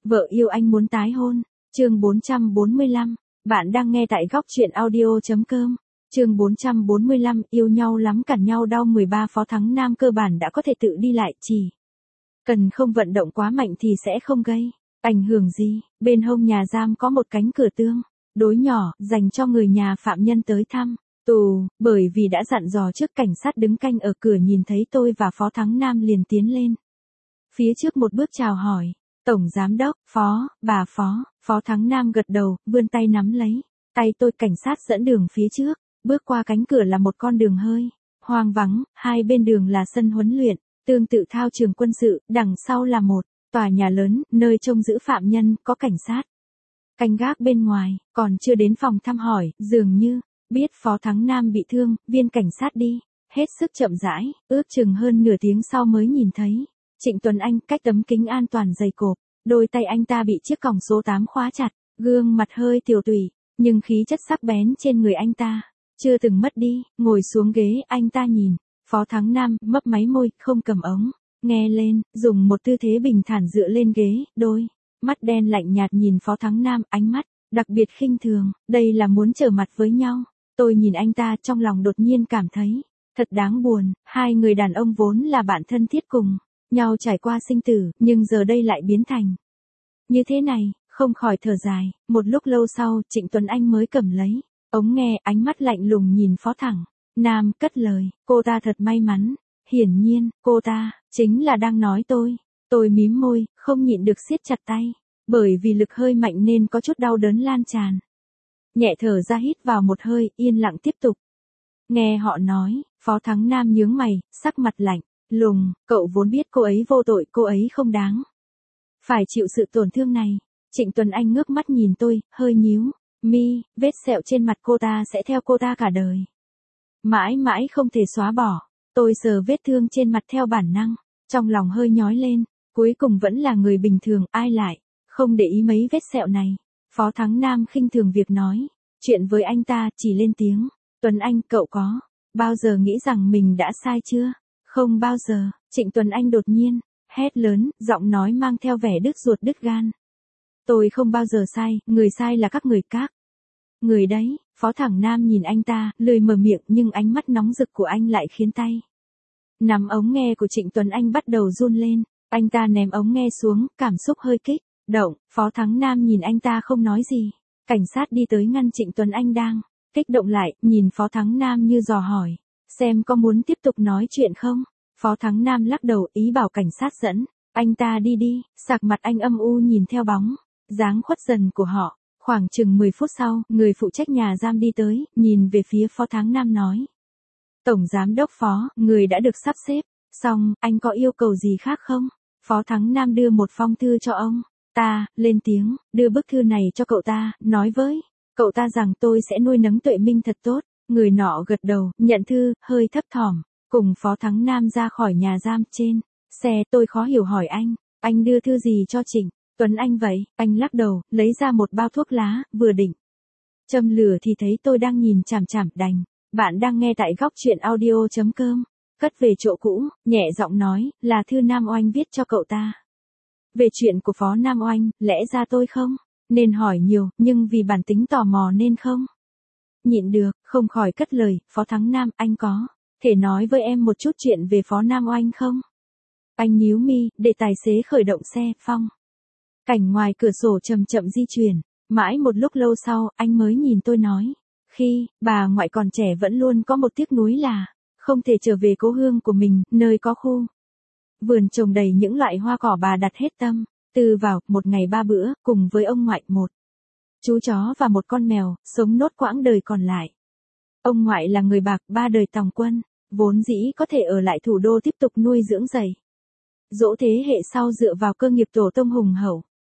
Vợ yêu anh muốn tái hôn. Chương 445. Bạn đang nghe tại góc truyện audio.com. Chương 445, yêu nhau lắm cản nhau đau 13. Phó Thắng Nam cơ bản đã có thể tự đi lại, chỉ cần không vận động quá mạnh thì sẽ không gây ảnh hưởng gì. Bên hông nhà giam có một cánh cửa tương đối nhỏ, dành cho người nhà phạm nhân tới thăm tù, bởi vì đã dặn dò trước, cảnh sát đứng canh ở cửa nhìn thấy tôi và Phó Thắng Nam liền tiến lên phía trước một bước chào hỏi. Tổng giám đốc, bà Phó Thắng Nam gật đầu, vươn tay nắm lấy tay tôi. Cảnh sát dẫn đường phía trước, bước qua cánh cửa là một con đường hơi hoang vắng, hai bên đường là sân huấn luyện, tương tự thao trường quân sự, đằng sau là một tòa nhà lớn, nơi trông giữ phạm nhân, có cảnh sát canh gác bên ngoài. Còn chưa đến phòng thăm hỏi, dường như biết Phó Thắng Nam bị thương, viên cảnh sát đi hết sức chậm rãi, ước chừng hơn nửa tiếng sau mới nhìn thấy Trịnh Tuấn Anh cách tấm kính an toàn dày cộp, đôi tay anh ta bị chiếc còng số 8 khóa chặt, gương mặt hơi tiều tụy, nhưng khí chất sắc bén trên người anh ta chưa từng mất đi. Ngồi xuống ghế, anh ta nhìn Phó Thắng Nam, mấp máy môi, không cầm ống nghe lên, dùng một tư thế bình thản dựa lên ghế, đôi mắt đen lạnh nhạt nhìn Phó Thắng Nam, ánh mắt đặc biệt khinh thường. Đây là muốn trở mặt với nhau. Tôi nhìn anh ta, trong lòng đột nhiên cảm thấy thật đáng buồn. Hai người đàn ông vốn là bạn thân thiết cùng nhau trải qua sinh tử, nhưng giờ đây lại biến thành như thế này, không khỏi thở dài. Một lúc lâu sau, Trịnh Tuấn Anh mới cầm lấy ống nghe, ánh mắt lạnh lùng nhìn Phó Thắng Nam, cất lời, cô ta thật may mắn. Hiển nhiên, cô ta chính là đang nói tôi. Tôi mím môi, không nhịn được siết chặt tay, bởi vì lực hơi mạnh nên có chút đau đớn lan tràn. Nhẹ thở ra, hít vào một hơi, yên lặng tiếp tục nghe họ nói. Phó Thắng Nam nhướng mày, sắc mặt lạnh lùng, cậu vốn biết cô ấy vô tội, cô ấy không đáng phải chịu sự tổn thương này. Trịnh Tuấn Anh ngước mắt nhìn tôi, hơi nhíu mi, vết sẹo trên mặt cô ta sẽ theo cô ta cả đời, mãi mãi không thể xóa bỏ. Tôi sờ vết thương trên mặt theo bản năng, trong lòng hơi nhói lên, cuối cùng vẫn là người bình thường, ai lại không để ý mấy vết sẹo này. Phó Thắng Nam khinh thường việc nói chuyện với anh ta, chỉ lên tiếng, Tuấn Anh, cậu có bao giờ nghĩ rằng mình đã sai chưa? Không bao giờ. Trịnh Tuấn Anh đột nhiên hét lớn, giọng nói mang theo vẻ đứt ruột đứt gan. Tôi không bao giờ sai, người sai là các người đấy. Phó Thắng Nam nhìn anh ta, lười mở miệng, nhưng ánh mắt nóng rực của anh lại khiến tay nắm ống nghe của Trịnh Tuấn Anh bắt đầu run lên. Anh ta ném ống nghe xuống, cảm xúc hơi kích động. Phó Thắng Nam nhìn anh ta không nói gì. Cảnh sát đi tới ngăn Trịnh Tuấn Anh đang kích động lại, nhìn Phó Thắng Nam như dò hỏi, xem có muốn tiếp tục nói chuyện không. Phó Thắng Nam lắc đầu, ý bảo cảnh sát dẫn anh ta đi. Sạc mặt anh âm u nhìn theo bóng dáng khuất dần của họ. Khoảng chừng 10 phút sau, người phụ trách nhà giam đi tới, nhìn về phía Phó Thắng Nam nói, Tổng giám đốc Phó, người đã được sắp xếp xong, anh có yêu cầu gì khác không? Phó Thắng Nam đưa một phong thư cho ông ta, lên tiếng, đưa bức thư này cho cậu ta, nói với cậu ta rằng tôi sẽ nuôi nấng Tuệ Minh thật tốt. Người nọ gật đầu, nhận thư, hơi thấp thỏm, cùng Phó Thắng Nam ra khỏi nhà giam. Trên xe, tôi khó hiểu hỏi anh đưa thư gì cho Trịnh Tuấn Anh vậy? Anh lắc đầu, lấy ra một bao thuốc lá, vừa định châm lửa thì thấy tôi đang nhìn chằm chằm. Đành, bạn đang nghe tại góc truyện audio.com. Cất về chỗ cũ, nhẹ giọng nói, là thư Nam Oanh viết cho cậu ta. Về chuyện của Phó Nam Oanh, lẽ ra tôi không nên hỏi nhiều, nhưng vì bản tính tò mò nên không nhịn được, không khỏi cất lời, Phó Thắng Nam, anh có thể nói với em một chút chuyện về Phó Nam Oanh không? Anh nhíu mi, để tài xế khởi động xe. Phong cảnh ngoài cửa sổ chậm chậm di chuyển. Mãi một lúc lâu sau, anh mới nhìn tôi nói, khi bà ngoại còn trẻ vẫn luôn có một tiếc nuối là không thể trở về cố hương của mình, nơi có khu vườn trồng đầy những loại hoa cỏ. Bà đặt hết tâm tư vào, một ngày 3 bữa, cùng với ông ngoại, một chú chó và một con mèo, sống nốt quãng đời còn lại. Ông ngoại là người bạc, 3 đời tòng quân, vốn dĩ có thể ở lại thủ đô tiếp tục nuôi dưỡng dạy dỗ thế hệ sau dựa vào cơ nghiệp tổ tông hùng hậu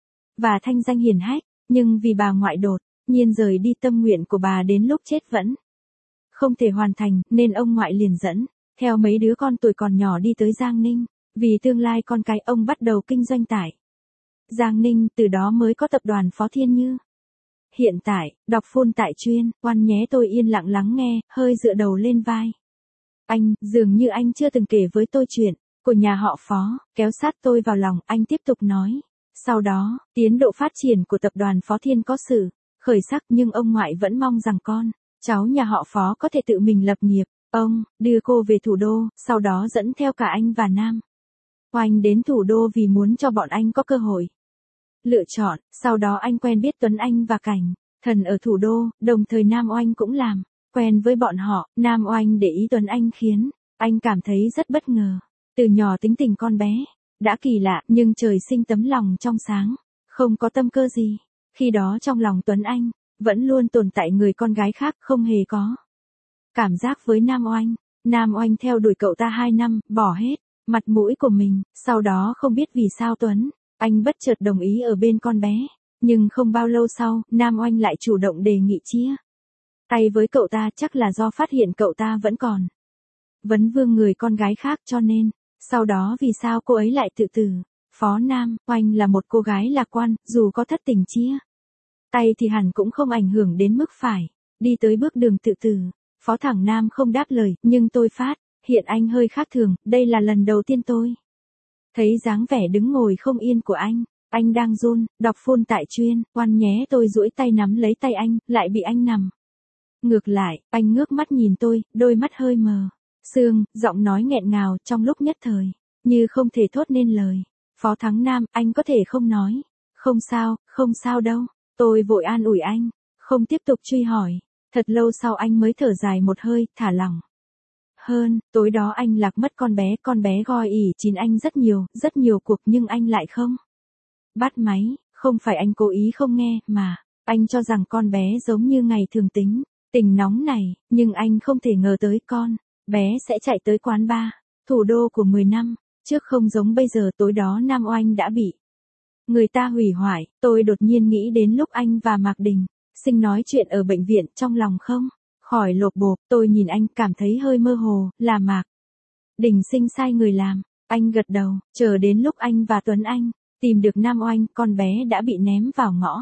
và thanh danh hiển hách, nhưng vì bà ngoại đột nhiên rời đi, tâm nguyện của bà đến lúc chết vẫn không thể hoàn thành, nên ông ngoại liền dẫn theo mấy đứa con tuổi còn nhỏ đi tới Giang Ninh. Vì tương lai con cái, ông bắt đầu kinh doanh tại Giang Ninh, từ đó mới có tập đoàn Phó Thiên Như. Hiện tại, đọc phun tại chuyên, quan nhé. Tôi yên lặng lắng nghe, hơi dựa đầu lên vai anh, dường như anh chưa từng kể với tôi chuyện của nhà họ Phó. Kéo sát tôi vào lòng, anh tiếp tục nói, Sau đó, tiến độ phát triển của tập đoàn Phó Thiên có sự khởi sắc, nhưng ông ngoại vẫn mong rằng con cháu nhà họ Phó có thể tự mình lập nghiệp. Ông đưa cô về thủ đô, sau đó dẫn theo cả anh và Nam Oanh đến thủ đô vì muốn cho bọn anh có cơ hội lựa chọn. Sau đó anh quen biết Tuấn Anh và Cảnh Thần ở thủ đô, đồng thời Nam Oanh cũng làm quen với bọn họ. Nam Oanh để ý Tuấn Anh khiến anh cảm thấy rất bất ngờ. Từ nhỏ tính tình con bé đã kỳ lạ, nhưng trời sinh tấm lòng trong sáng, không có tâm cơ gì. Khi đó trong lòng Tuấn Anh vẫn luôn tồn tại người con gái khác, không hề có cảm giác với Nam Oanh. Nam Oanh theo đuổi cậu ta 2 năm, bỏ hết mặt mũi của mình. Sau đó không biết vì sao Tuấn Anh bất chợt đồng ý ở bên con bé. Nhưng không bao lâu sau, Nam Oanh lại chủ động đề nghị chia tay với cậu ta, chắc là do phát hiện cậu ta vẫn còn vấn vương người con gái khác cho nên. Sau đó vì sao cô ấy lại tự tử? Phó Nam Oanh là một cô gái lạc quan, dù có thất tình chia tay thì hẳn cũng không ảnh hưởng đến mức phải đi tới bước đường tự tử. Phó Thẳng Nam không đáp lời, nhưng tôi phát hiện anh hơi khác thường. Đây là lần đầu tiên tôi thấy dáng vẻ đứng ngồi không yên của anh. Anh đang run, đọc phone tại chuyên oan nhé. Tôi duỗi tay nắm lấy tay anh, lại bị anh nằm ngược lại. Anh ngước mắt nhìn tôi, đôi mắt hơi mờ sương, giọng nói nghẹn ngào trong lúc nhất thời, như không thể thốt nên lời. Phó Thắng Nam, anh có thể không nói. Không sao đâu. Tôi vội an ủi anh, không tiếp tục truy hỏi. Thật lâu sau anh mới thở dài một hơi, thả lỏng hơn. Tối đó anh lạc mất con bé goi ỉ chín anh rất nhiều cuộc, nhưng anh lại không bắt máy. Không phải anh cố ý không nghe, mà anh cho rằng con bé giống như ngày thường tính tình nóng này, nhưng anh không thể ngờ tới con bé sẽ chạy tới quán bar thủ đô của 10 năm trước, không giống bây giờ. Tối đó Nam Oanh đã bị người ta hủy hoại. Tôi đột nhiên nghĩ đến lúc anh và Mạc Đình Sinh nói chuyện ở bệnh viện, trong lòng không khỏi lột bột. Tôi nhìn anh, cảm thấy hơi mơ hồ. Là Mạc Đình Sinh sai người làm. Anh gật đầu. Chờ đến lúc anh và Tuấn Anh tìm được Nam Oanh, con bé đã bị ném vào ngõ.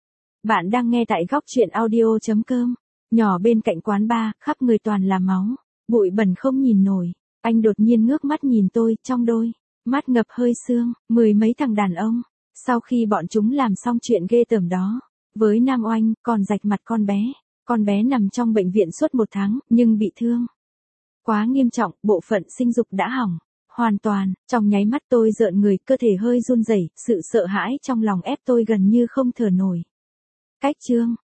Bạn đang nghe tại góc chuyện audio.com. Nhỏ bên cạnh quán bar, khắp người toàn là máu, bụi bẩn không nhìn nổi. Anh đột nhiên ngước mắt nhìn tôi, trong đôi mắt ngập hơi sương. 10 mấy thằng đàn ông, sau khi bọn chúng làm xong chuyện ghê tởm đó với Nam Oanh, còn rạch mặt con bé. Con bé nằm trong bệnh viện suốt 1 tháng, nhưng bị thương quá nghiêm trọng, bộ phận sinh dục đã hỏng hoàn toàn. Trong nháy mắt tôi rợn người, cơ thể hơi run rẩy, sự sợ hãi trong lòng ép tôi gần như không thở nổi. Cách chương